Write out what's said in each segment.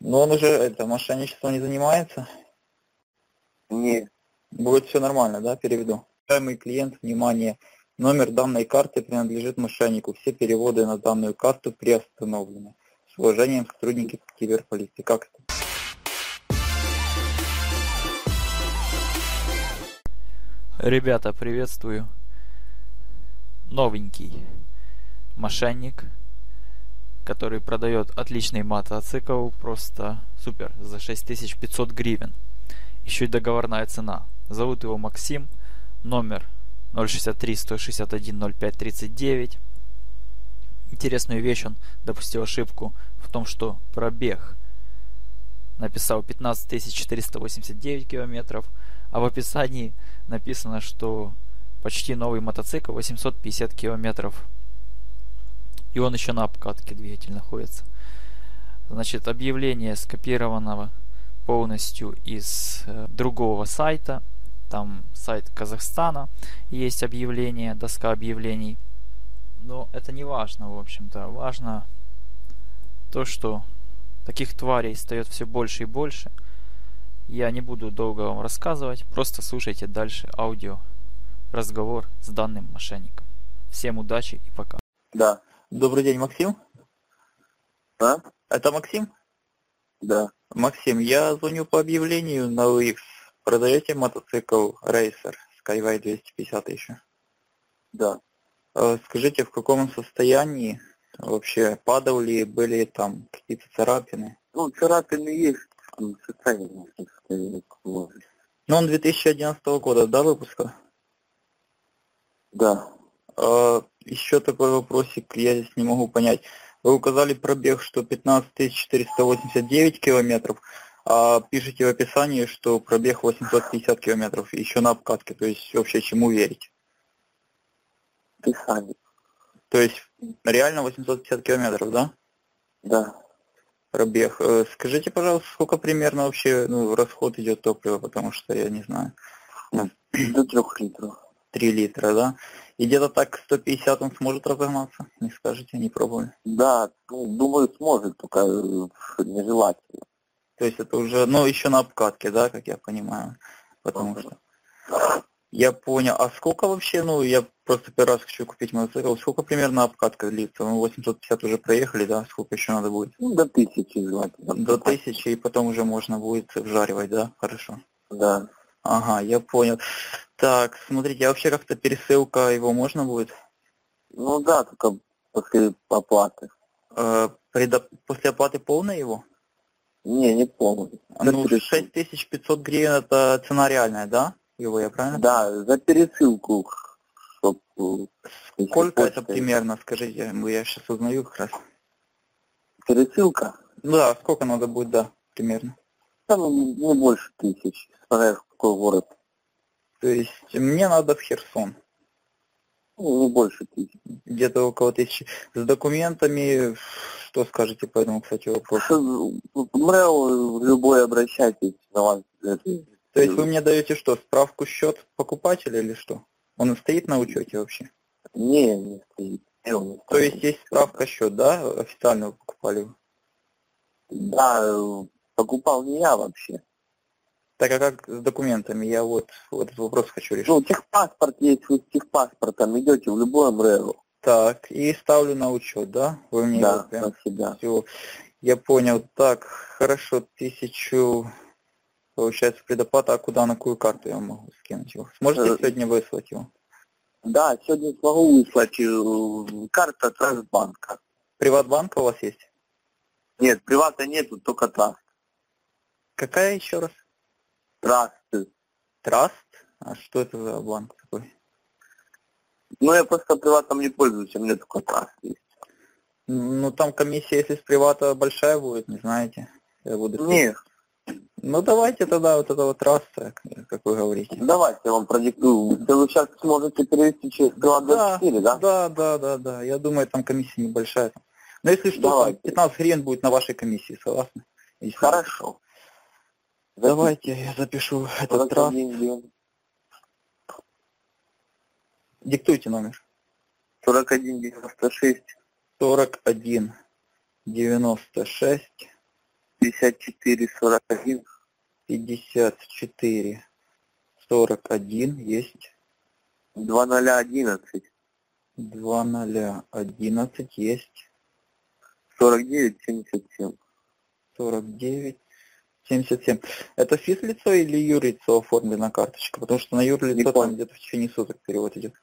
Но он уже это мошенничеством не занимается? Не. Будет все нормально, да, переведу. Уважаемый клиент, внимание, номер данной карты принадлежит мошеннику. Все переводы на данную карту приостановлены. С уважением, сотрудники киберполиции. Как это? Ребята, приветствую. Новенький мошенник, который продает отличный мотоцикл, просто супер, за 6500 гривен. Еще и договорная цена. Зовут его Максим, номер 063-161-05-39. Интересную вещь, он допустил ошибку в том, что пробег написал 15 489 километров, а в описании написано, что почти новый мотоцикл 850 километров. И он еще на обкатке, двигатель находится. Значит, объявление скопированного полностью из другого сайта. Там сайт Казахстана, есть объявление, доска объявлений. Но это не важно, в общем-то. Важно то, что таких тварей стает все больше и больше. Я не буду долго вам рассказывать, просто слушайте дальше аудио разговор с данным мошенником. Всем удачи и пока. Да. Добрый день, Максим. А? Это Максим? Да. Максим, я звоню по объявлению на OX. Продаете мотоцикл Racer Skyway 250 еще? Да. Скажите, в каком состоянии вообще, падал ли, были там какие-то царапины? Ну, царапины есть, состояние. Ну, он 2011 года, да, выпуска? Да. Еще такой вопросик, я здесь не могу понять. Вы указали пробег, что 15 489 километров, а пишите в описании, что пробег 850 километров, еще на обкатке, то есть вообще чему верить? Писали. То есть реально 850 километров, да? Да. Пробег. Скажите, пожалуйста, сколько примерно вообще расход идет топлива, потому что я не знаю. До 3 литров. 3 литра, да? И где-то так 150 он сможет разогнаться? Не скажете, не пробовали? Да, ну, думаю, сможет, только нежелательно. То есть это уже, ну, еще на обкатке, да, как я понимаю? Потому что... Я понял. А сколько вообще, ну, я просто первый раз хочу купить мотоцикл, сколько примерно обкатка длится? Ну, 850 уже проехали, да? Сколько еще надо будет? Ну, до 1000 желательно. До 1000, и потом уже можно будет вжаривать, да? Хорошо. Да. Ага, я понял. Так, смотрите, а вообще как-то пересылка его можно будет? Ну да, только после оплаты. После оплаты полной его? Не помню. Ну, 6500 гривен это цена реальная, да? Его я правильно? Да, за пересылку. Сколько это примерно, скажите, я сейчас узнаю как раз. Пересылка? Ну да, сколько надо будет, да, примерно. Там не больше 1000, смотря в какой город. То есть мне надо в Херсон. Ну, не больше 1000. Где-то около 1000. С документами, что скажете по этому, кстати, вопросу? МРЭО, любой обращайтесь, на вас. То есть вы мне даете что, справку счет покупателя или что? Он стоит на учете вообще? Не стоит. То есть есть справка счет, да? Официально вы покупали? Да, покупал не я вообще. Так а как с документами? Я вот этот вопрос хочу решить. Ну, техпаспорт есть, вы с техпаспортом идете в любое МРЭО. Так, и ставлю на учет, да? Вы мне да, его прям... на себя. Все, я понял. Так, хорошо, 1000... Получается, предоплата, а куда, на какую карту я могу скинуть его? Сможете сегодня выслать его? Да, сегодня смогу выслать. Карта Трастбанка. Приватбанка у вас есть? Нет, привата нету, только Траст. Какая еще раз? Траст. Траст? А что это за банк такой? Ну, я просто приватом не пользуюсь, у меня только Траст есть. Ну, там комиссия, если с привата большая будет, не знаете? Я буду... Нет. Ну, давайте тогда вот этого траста, как вы говорите. Давайте я вам продиктую. Вы сейчас сможете перевести через Приват24, да? Да. Я думаю, там комиссия небольшая. Но если что, давайте. 15 гривен будет на вашей комиссии, согласны? Если... Хорошо. Давайте я запишу этот траст. Диктуйте номер. 4196. 4196. 51 54-41. 54-41 есть. 2011. 2011 есть. 49-77. 49-77. Это физлицо или юрлицо оформлена карточка? Потому что на юрлицо там где-то в течение суток перевод идет.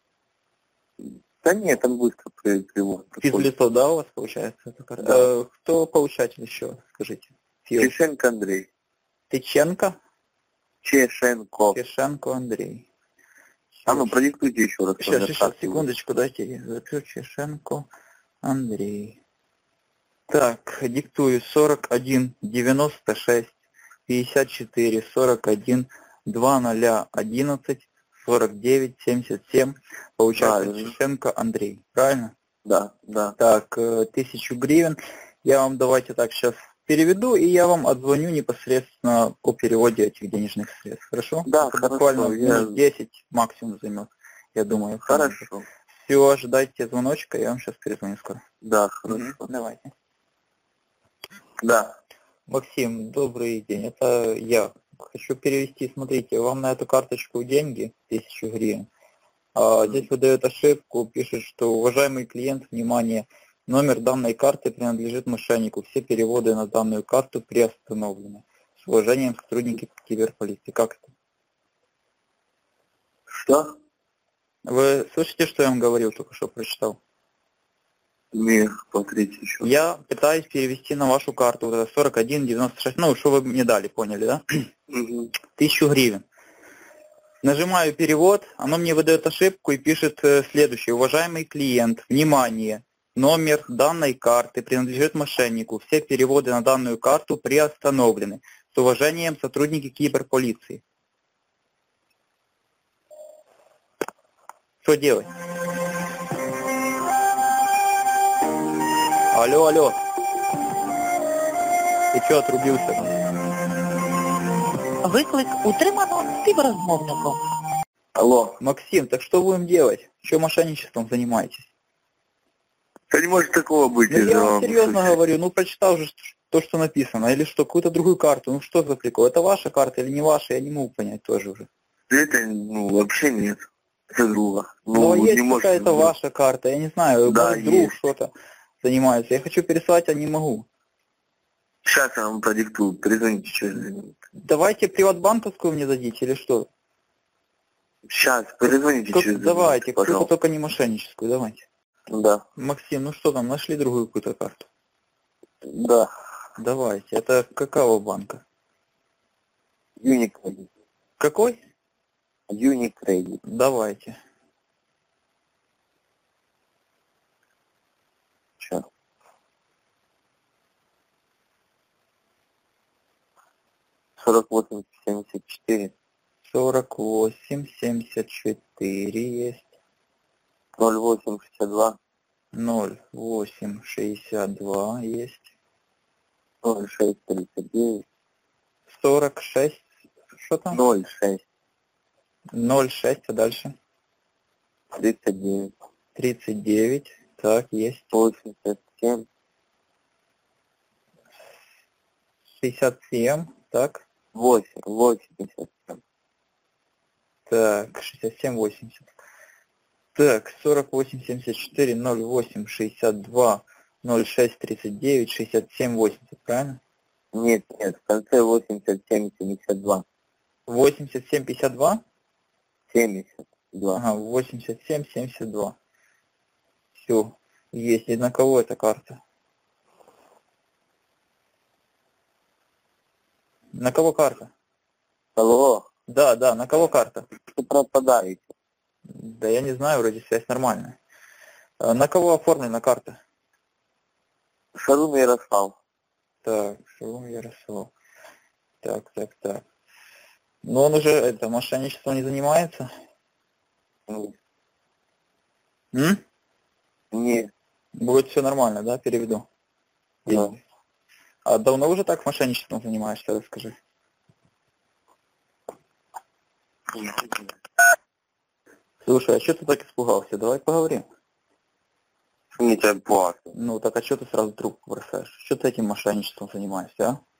Да нет, там быстро перевод. Физлицо, да, у вас получается? Эта карта? Да. Кто получатель еще, скажите? Чешенко Андрей. Тыченко? Чешенко. Чешенко Андрей. А ну продиктуйте еще раз. Сейчас, секундочку, дайте я запишу. Чешенко Андрей. Так, диктую 41 96 54 41 2011 49 77. Получается Чешенко Андрей. Правильно? Да, да. Так, 1000 гривен. Я вам давайте так сейчас переведу, и я вам отзвоню непосредственно о переводе этих денежных средств. Хорошо? Да, это хорошо. Буквально минут 10 максимум займет, я думаю. Хорошо. Все, ожидайте звоночка, я вам сейчас перезвоню скоро. Да, хорошо. Давайте. Да. Максим, добрый день. Это я. Хочу перевести, смотрите, вам на эту карточку деньги, 1000 гривен. Здесь выдает ошибку, пишет, что уважаемый клиент, внимание, номер данной карты принадлежит мошеннику. Все переводы на данную карту приостановлены. С уважением, сотрудники киберполиции. Как это? Что? Вы слышите, что я вам говорил, только что прочитал? Нет, смотрите еще. Я пытаюсь перевести на вашу карту вот это 41,96, ну, что вы мне дали, поняли, да? 1000 гривен. Нажимаю перевод, оно мне выдает ошибку и пишет следующее. Уважаемый клиент, внимание, номер данной карты принадлежит мошеннику. Все переводы на данную карту приостановлены. С уважением, сотрудники киберполиции. Что делать? Алло, алло. Ти чого отрубився? Виклик утримано співрозмовником. Алло. Максим, так что будем делать? Что мошенничеством занимаетесь? Да не может такого быть. Ну я вам серьезно говорю, ну прочитал же то, что написано. Или что, какую-то другую карту. Ну что за прикол? Это ваша карта или не ваша? Я не могу понять тоже уже. Это, ну, вообще нет. Это друга. Ну, не есть какая-то ваша карта, я не знаю, да, может, друг что-то занимается. Я хочу пересылать, а не могу. Сейчас я вам продиктую, перезвоните через минуту. Давайте приватбанковскую мне дадите или что? Сейчас, перезвоните через минуту. Давайте, какую-то только не мошенническую, давайте. Да. Максим, ну что там, нашли другую какую-то карту? Да. Давайте, это какого банка? Unicredit. Какой? Unicredit. Давайте. Сейчас. 48-74. 48-74 есть. 08-62. 08-62 есть. 06-39. 46. Что там? 06. 06, а дальше? 39. 39. Так, есть. 87. 67. Так. 87. Так, 67-80. Так, 48-74, 08-62, 06-39, 67-80, правильно? Нет, в конце 87-72. 87-52? 72. Ага, 87-72. Все, есть. И на кого эта карта? На кого карта? Алло. Да, на кого карта? Вы пропадаете. Да я не знаю, вроде связь нормальная. На кого оформлена карта? Шарун Ярослав. Так, Шарун Ярослав. Так. Но он уже это мошенничеством не занимается? Нет. Будет все нормально, да, переведу? Да. А давно уже так мошенничеством занимаешься, расскажи? Слушай, а что ты так испугался? Давай поговорим. Не тебя плохо. Ну так а что ты сразу трубку бросаешь? Что ты этим мошенничеством занимаешься, а?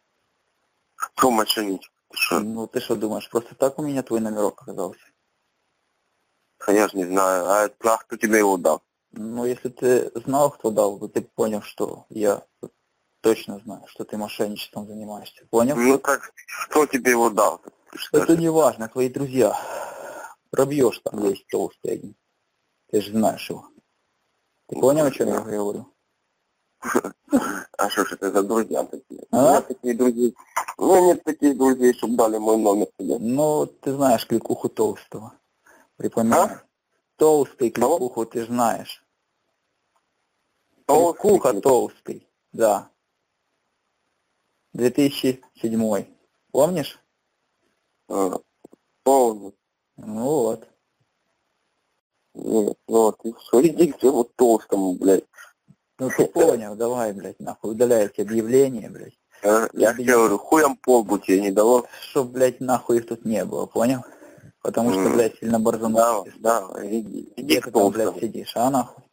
Что мошенничек? Ну ты что думаешь, просто так у меня твой номерок оказался? А я же не знаю. А кто тебе его дал? Ну если ты знал, кто дал, то ты понял, что я точно знаю, что ты мошенничеством занимаешься. Понял? Ну так, кто тебе его дал? Это не важно, твои друзья. Пробьешь там есть толстый один. Ты же знаешь его. Ты понял, о чем я говорю? А что ж это за друзья такие? А? У меня такие друзья. У меня нет таких друзей, чтобы дали мой номер тебе. Ну, ты знаешь кликуху толстого. Припоминаю. А? Толстый кликуху ты знаешь. Толстый Кликуха клик. толстый. Да. 2007. Помнишь? Помню. Ну вот. Нет, вот, и все, иди к тому толстому, блядь. Ну ты понял, давай, блядь, нахуй, удаляй эти объявления, блядь. Я тебе говорю, хуям полбу тебе не дало. Чтоб, блядь, нахуй их тут не было, понял? Потому что, блядь, сильно борзанул. Да, иди Где к ты там, блядь, толстому. сидишь, а нахуй?